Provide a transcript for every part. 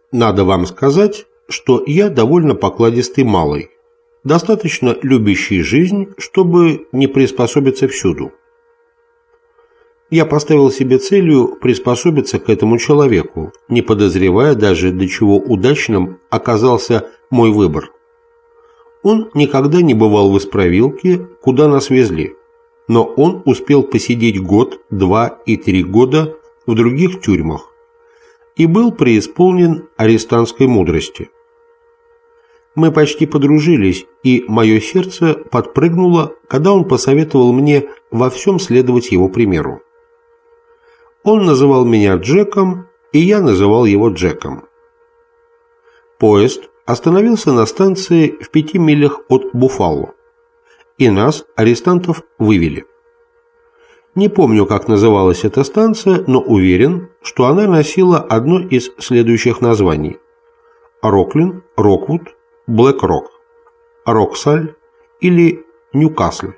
Надо вам сказать, что я довольно покладистый малый, достаточно любящий жизнь, чтобы не приспособиться всюду. Я поставил себе целью приспособиться к этому человеку, не подозревая даже, до чего удачным оказался мой выбор. Он никогда не бывал в исправилке, куда нас везли, но он успел посидеть год, 2 и 3 года в других тюрьмах и был преисполнен арестантской мудрости. Мы почти подружились, и мое сердце подпрыгнуло, когда он посоветовал мне во всем следовать его примеру. Он называл меня Джеком, и я называл его Джеком. Поезд остановился на станции в 5 милях от Буффало, и нас, арестантов, вывели. Не помню, как называлась эта станция, но уверен, что она носила одно из следующих названий: Роклин, Роквуд, Блэк-Рок, Роксаль или Ньюкасл.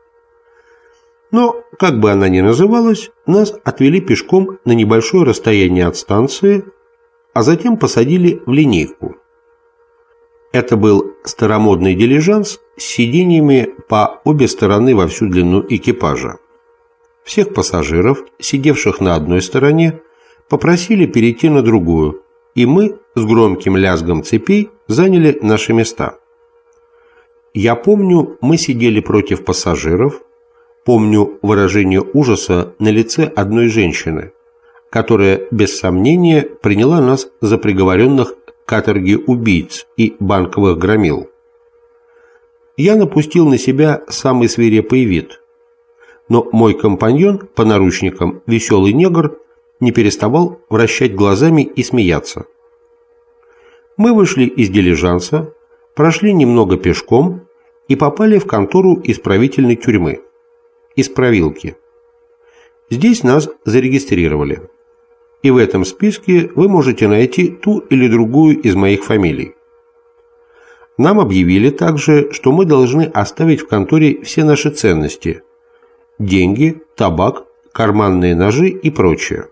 Но, как бы она ни называлась, нас отвели пешком на небольшое расстояние от станции, а затем посадили в линейку. Это был старомодный дилижанс с сиденьями по обе стороны во всю длину экипажа. Всех пассажиров, сидевших на одной стороне, попросили перейти на другую, и мы с громким лязгом цепей заняли наши места. Я помню, мы сидели против пассажиров, помню выражение ужаса на лице одной женщины, которая без сомнения приняла нас за приговоренных к каторге убийц и банковых громил. Я напустил на себя самый свирепый вид, но мой компаньон по наручникам, веселый негр, не переставал вращать глазами и смеяться. Мы вышли из дилижанса, прошли немного пешком и попали в контору исправительной тюрьмы, исправилки. Здесь нас зарегистрировали, и в этом списке вы можете найти ту или другую из моих фамилий. Нам объявили также, что мы должны оставить в конторе все наши ценности: деньги, табак, карманные ножи и прочее.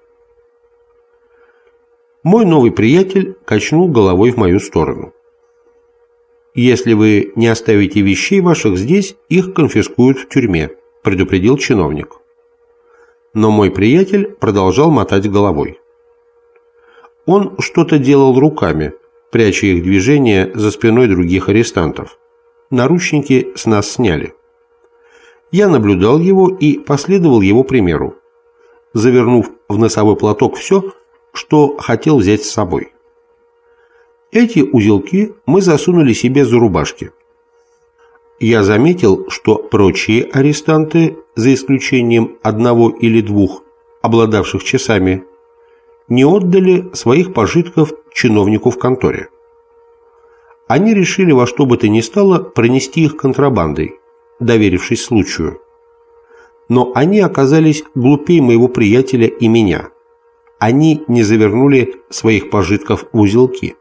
Мой новый приятель качнул головой в мою сторону. «Если вы не оставите вещей ваших здесь, их конфискуют в тюрьме», – предупредил чиновник. Но мой приятель продолжал мотать головой. Он что-то делал руками, пряча их движения за спиной других арестантов. Наручники с нас сняли. Я наблюдал его и последовал его примеру, завернув в носовой платок все, что хотел взять с собой. Эти узелки мы засунули себе за рубашки. Я заметил, что прочие арестанты, за исключением одного или двух, обладавших часами, не отдали своих пожитков чиновнику в конторе. Они решили во что бы то ни стало пронести их контрабандой, доверившись случаю. Но они оказались глупее моего приятеля и меня. Они не завернули своих пожитков в узелки.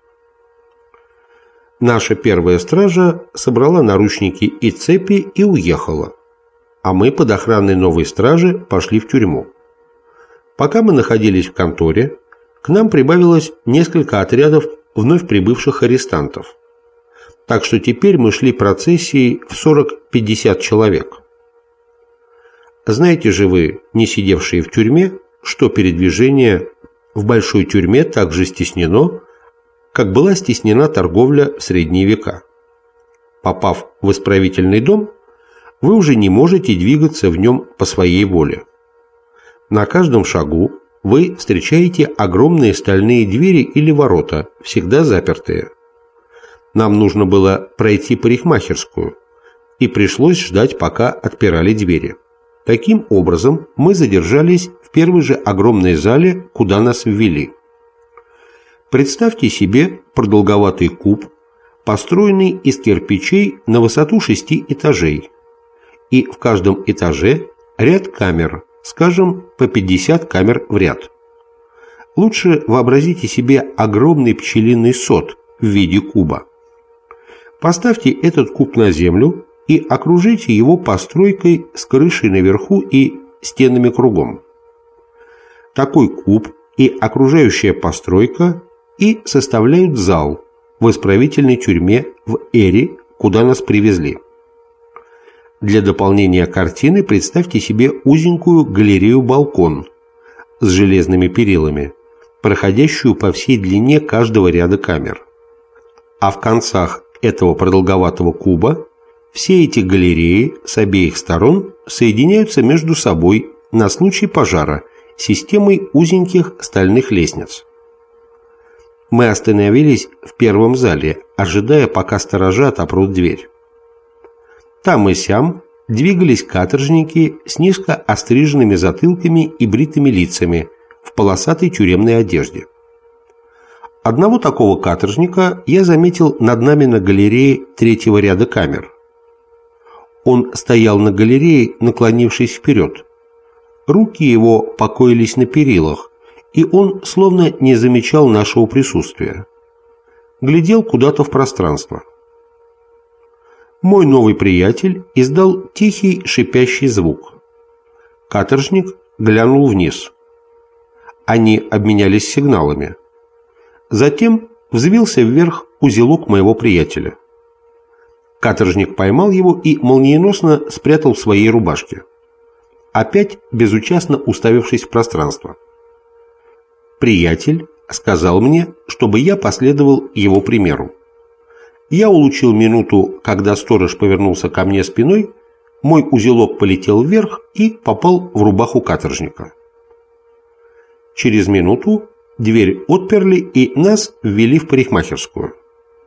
Наша первая стража собрала наручники и цепи и уехала, а мы под охраной новой стражи пошли в тюрьму. Пока мы находились в конторе, к нам прибавилось несколько отрядов вновь прибывших арестантов, так что теперь мы шли процессией в 40-50 человек. Знаете же вы, не сидевшие в тюрьме, что передвижение в большой тюрьме так же стеснено, как была стеснена торговля в средние века. Попав в исправительный дом, вы уже не можете двигаться в нем по своей воле. На каждом шагу вы встречаете огромные стальные двери или ворота, всегда запертые. Нам нужно было пройти парикмахерскую, и пришлось ждать, пока отпирали двери. Таким образом, мы задержались в первой же огромной зале, куда нас ввели. Представьте себе продолговатый куб, построенный из кирпичей на высоту 6 этажей, и в каждом этаже ряд камер, скажем, по 50 камер в ряд. Лучше вообразите себе огромный пчелиный сот в виде куба. Поставьте этот куб на землю и окружите его постройкой с крышей наверху и стенами кругом. Такой куб и окружающая постройка и составляют зал в исправительной тюрьме в Эри, куда нас привезли. Для дополнения картины представьте себе узенькую галерею-балкон с железными перилами, проходящую по всей длине каждого ряда камер. А в концах этого продолговатого куба все эти галереи с обеих сторон соединяются между собой на случай пожара системой узеньких стальных лестниц. Мы остановились в первом зале, ожидая, пока сторожа отопрут дверь. Там и сям двигались каторжники с низко остриженными затылками и бритыми лицами в полосатой тюремной одежде. Одного такого каторжника я заметил над нами на галерее третьего ряда камер. Он стоял на галерее, наклонившись вперед. Руки его покоились на перилах, и он словно не замечал нашего присутствия. Глядел куда-то в пространство. Мой новый приятель издал тихий шипящий звук. Каторжник глянул вниз. Они обменялись сигналами. Затем взвился вверх узелок моего приятеля. Каторжник поймал его и молниеносно спрятал в своей рубашке, опять безучастно уставившись в пространство. Приятель сказал мне, чтобы я последовал его примеру. Я улучил минуту, когда сторож повернулся ко мне спиной, мой узелок полетел вверх и попал в рубаху каторжника. Через минуту дверь отперли и нас ввели в парикмахерскую.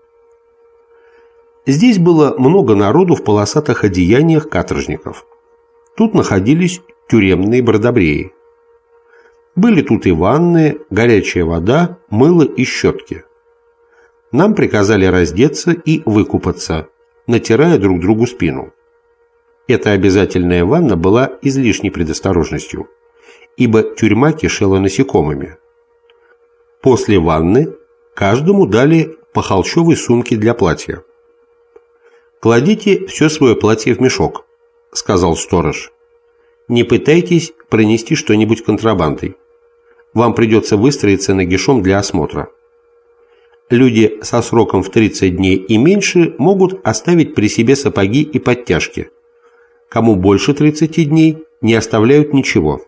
Здесь было много народу в полосатых одеяниях каторжников. Тут находились тюремные бродобреи. Были тут и ванны, горячая вода, мыло и щетки. Нам приказали раздеться и выкупаться, натирая друг другу спину. Эта обязательная ванна была излишней предосторожностью, ибо тюрьма кишела насекомыми. После ванны каждому дали по холщовой сумке для платья. «Кладите все свое платье в мешок», — сказал сторож. «Не пытайтесь пронести что-нибудь контрабандой. Вам придется выстроиться нагишом для осмотра. Люди со сроком в 30 дней и меньше могут оставить при себе сапоги и подтяжки. Кому больше 30 дней, не оставляют ничего».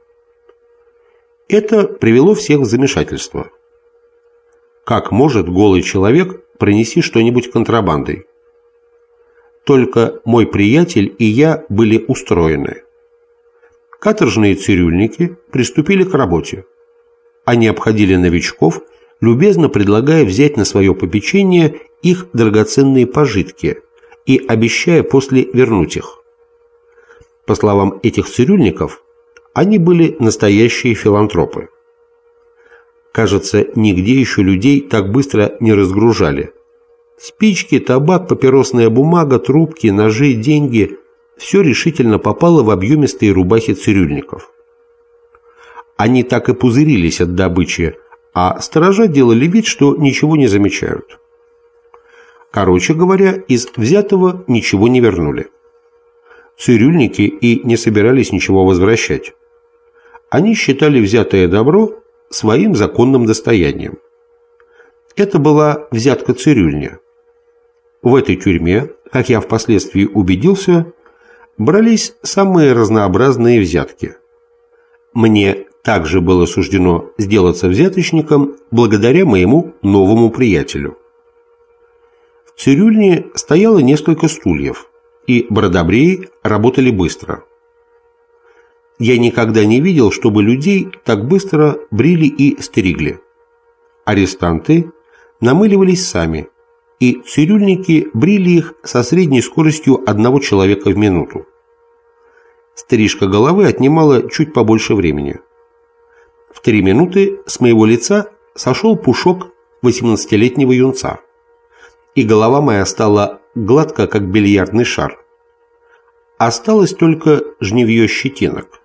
Это привело всех в замешательство. Как может голый человек пронести что-нибудь контрабандой? Только мой приятель и я были устроены. Каторжные цирюльники приступили к работе. Они обходили новичков, любезно предлагая взять на свое попечение их драгоценные пожитки и обещая после вернуть их. По словам этих цирюльников, они были настоящие филантропы. Кажется, нигде еще людей так быстро не разгружали. Спички, табак, папиросная бумага, трубки, ножи, деньги – все решительно попало в объемистые рубахи цирюльников. Они так и пузырились от добычи, а сторожа делали вид, что ничего не замечают. Короче говоря, из взятого ничего не вернули. Цирюльники и не собирались ничего возвращать. Они считали взятое добро своим законным достоянием. Это была взятка-цирюльня. В этой тюрьме, как я впоследствии убедился, брались самые разнообразные взятки. Мне также было суждено сделаться взяточником благодаря моему новому приятелю. В цирюльне стояло несколько стульев, и бродобреи работали быстро. Я никогда не видел, чтобы людей так быстро брили и стригли. Арестанты намыливались сами, и цирюльники брили их со средней скоростью одного человека в минуту. Стрижка головы отнимала чуть побольше времени. В 3 минуты с моего лица сошел пушок 18-летнего юнца, и голова моя стала гладко, как бильярдный шар. Осталось только жневье щетинок.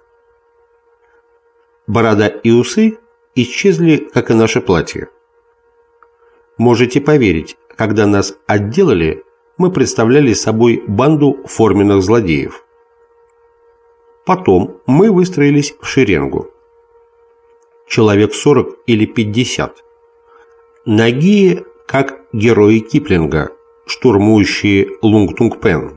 Борода и усы исчезли, как и наше платье. Можете поверить, когда нас отделали, мы представляли собой банду форменных злодеев. Потом мы выстроились в шеренгу. Человек 40 или 50. Нагие, как герои Киплинга, штурмующие Лунгтунгпен.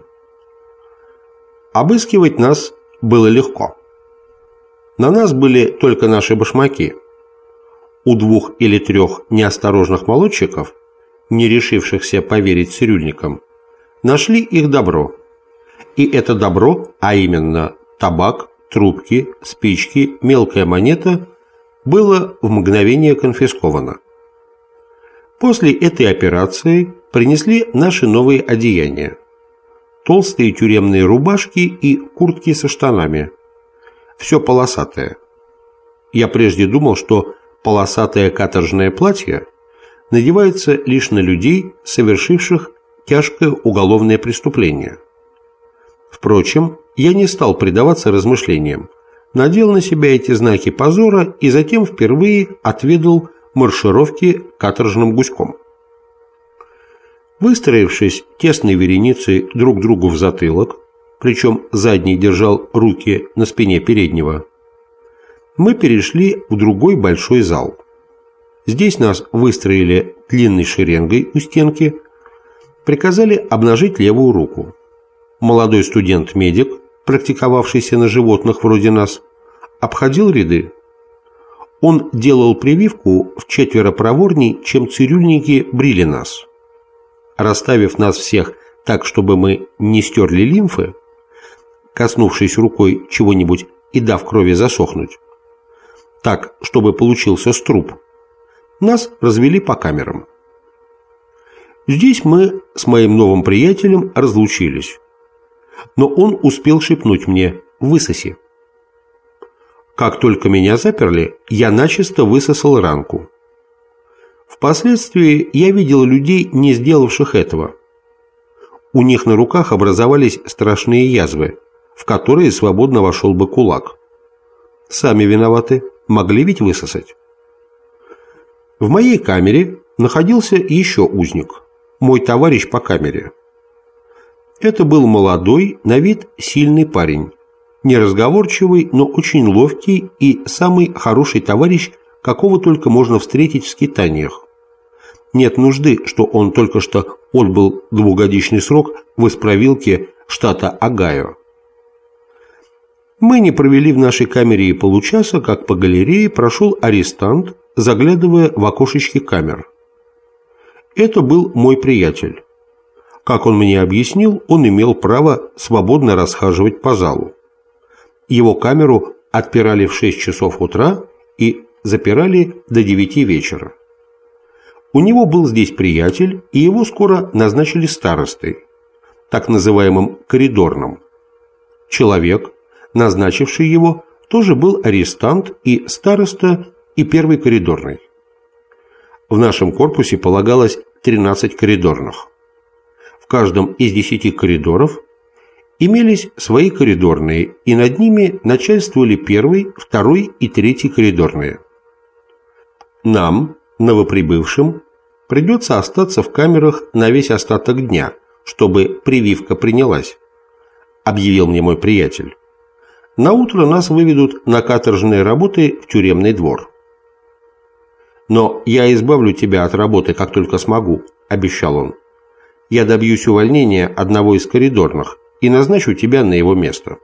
Обыскивать нас было легко. На нас были только наши башмаки. У 2 или 3 неосторожных молодчиков, не решившихся поверить цирюльникам, нашли их добро. И это добро, а именно табак, трубки, спички, мелкая монета, было в мгновение конфисковано. После этой операции принесли наши новые одеяния. Толстые тюремные рубашки и куртки со штанами. Все полосатое. Я прежде думал, что полосатое каторжное платье надевается лишь на людей, совершивших тяжкое уголовное преступление. Впрочем, я не стал предаваться размышлениям, надел на себя эти знаки позора и затем впервые отведал маршировки каторжным гуськом. Выстроившись тесной вереницей друг другу в затылок, причем задний держал руки на спине переднего, мы перешли в другой большой зал. Здесь нас выстроили длинной шеренгой у стенки, приказали обнажить левую руку. Молодой студент-медик, практиковавшийся на животных вроде нас, обходил ряды. Он делал прививку вчетверо проворней, чем цирюльники брили нас. Расставив нас всех так, чтобы мы не стерли лимфы, коснувшись рукой чего-нибудь и дав крови засохнуть, так, чтобы получился струп, нас развели по камерам. Здесь мы с моим новым приятелем разлучились, но он успел шепнуть мне «высоси». Как только меня заперли, я начисто высосал ранку. Впоследствии я видел людей, не сделавших этого. У них на руках образовались страшные язвы, в которые свободно вошел бы кулак. Сами виноваты, могли ведь высосать. В моей камере находился еще узник, мой товарищ по камере. Это был молодой, на вид сильный парень, неразговорчивый, но очень ловкий и самый хороший товарищ, какого только можно встретить в скитаниях. Нет нужды, что он только что отбыл 2-годичный срок в исправилке штата Огайо. Мы не провели в нашей камере и получаса, как по галерее прошел арестант, заглядывая в окошечки камер. Это был мой приятель. Как он мне объяснил, он имел право свободно расхаживать по залу. Его камеру отпирали в 6 часов утра и запирали до 9 вечера. У него был здесь приятель, и его скоро назначили старостой, так называемым коридорным. Человек, назначивший его, тоже был арестант и староста, и первый коридорный. В нашем корпусе полагалось 13 коридорных. В каждом из 10 коридоров имелись свои коридорные, и над ними начальствовали 1, 2 и 3 коридорные. Нам, новоприбывшим, придется остаться в камерах на весь остаток дня, чтобы прививка принялась, объявил мне мой приятель. Наутро нас выведут на каторжные работы в тюремный двор. «Но я избавлю тебя от работы, как только смогу», – обещал он. «Я добьюсь увольнения одного из коридорных и назначу тебя на его место».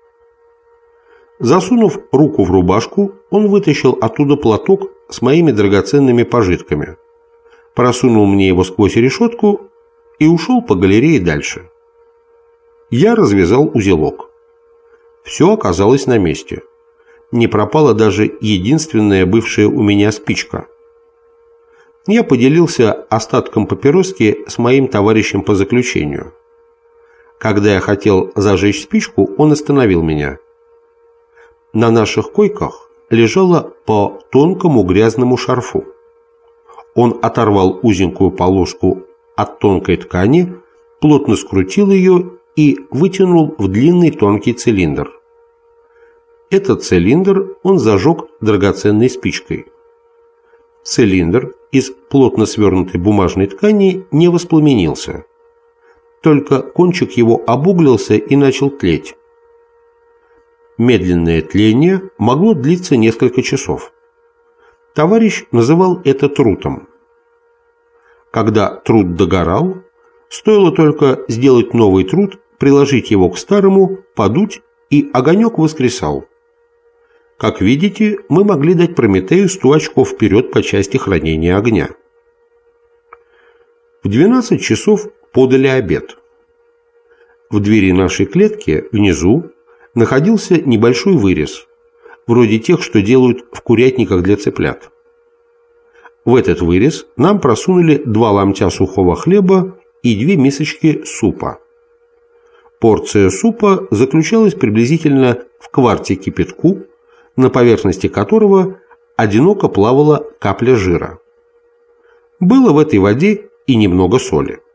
Засунув руку в рубашку, он вытащил оттуда платок с моими драгоценными пожитками, просунул мне его сквозь решетку и ушел по галерее дальше. Я развязал узелок. Все оказалось на месте. Не пропала даже единственная бывшая у меня спичка. Я поделился остатком папироски с моим товарищем по заключению. Когда я хотел зажечь спичку, он остановил меня. На наших койках лежало по тонкому грязному шарфу. Он оторвал узенькую полоску от тонкой ткани, плотно скрутил ее и вытянул в длинный тонкий цилиндр. Этот цилиндр он зажег драгоценной спичкой. Цилиндр из плотно свернутой бумажной ткани не воспламенился. Только кончик его обуглился и начал тлеть. Медленное тление могло длиться несколько часов. Товарищ называл это трутом. Когда труд догорал, стоило только сделать новый труд, приложить его к старому, подуть, и огонек воскресал. Как видите, мы могли дать Прометею 100 очков вперед по части хранения огня. В 12 часов подали обед. В двери нашей клетки внизу находился небольшой вырез, вроде тех, что делают в курятниках для цыплят. В этот вырез нам просунули 2 ломтя сухого хлеба и 2 мисочки супа. Порция супа заключалась приблизительно в кварте кипятку, на поверхности которого одиноко плавала капля жира. Было в этой воде и немного соли.